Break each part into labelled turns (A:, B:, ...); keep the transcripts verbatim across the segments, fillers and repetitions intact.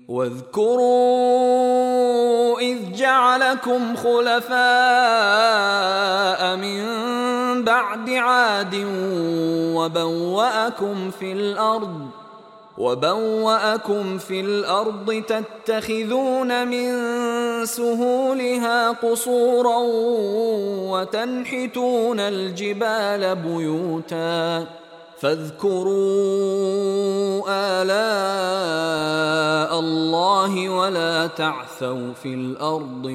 A: واذكروا إذ جعلكم خلفاء من بعد عاد وبوأكم في الأرض وبوأكم في الأرض تتخذون من سهولها قصورا وتنحتون الجبال بيوتا فاذكروا آلاء الله ولا تعثوا في الأرض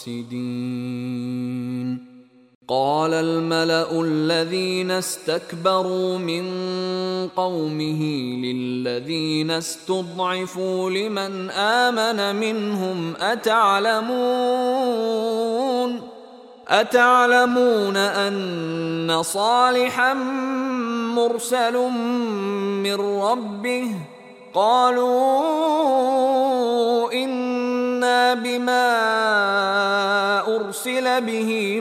A: مفسدين. قال الملأ الذين استكبروا من قومه للذين استضعفوا لمن آمن منهم أتعلمون أتعلمون أن صالحا مرسل من ربه قالوا إنا بما أرسل به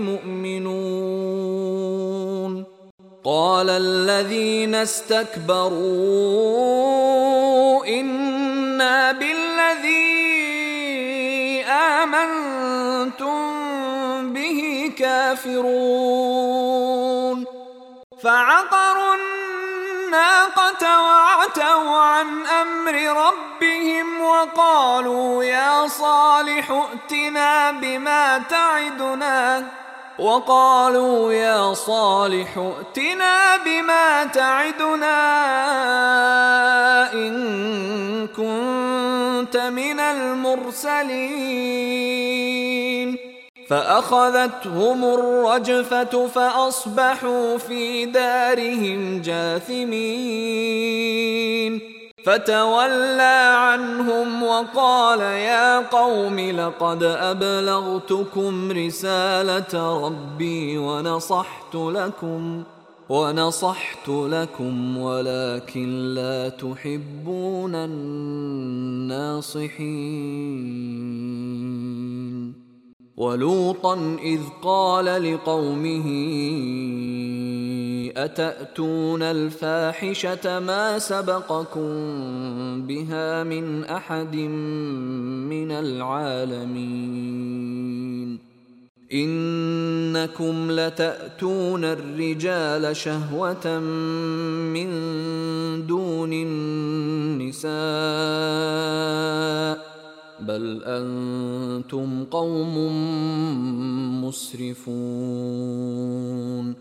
A: مؤمنون. قال الذين استكبروا إنا بالذي آمنتم به كافرون. فعقروا الناقة وعتوا عن أمر ربهم وقالوا يا صالح ائتنا بما تعدنا وقالوا يا صالح ائتنا بما تعدنا إن كنت من المرسلين. فأخذتهم الرجفة فأصبحوا في دارهم جاثمين. فتولى عنهم وقال يا قوم لقد أبلغتكم رسالة ربي ونصحت لكم ونصحت لكم ولكن لا تحبون الناصحين. ولوطا إذ قال لقومه أتأتون الفاحشة ما سبقكم بها من أحد من العالمين إنكم لتأتون الرجال شهوة من دون النساء بل أنتم قوم مسرفون.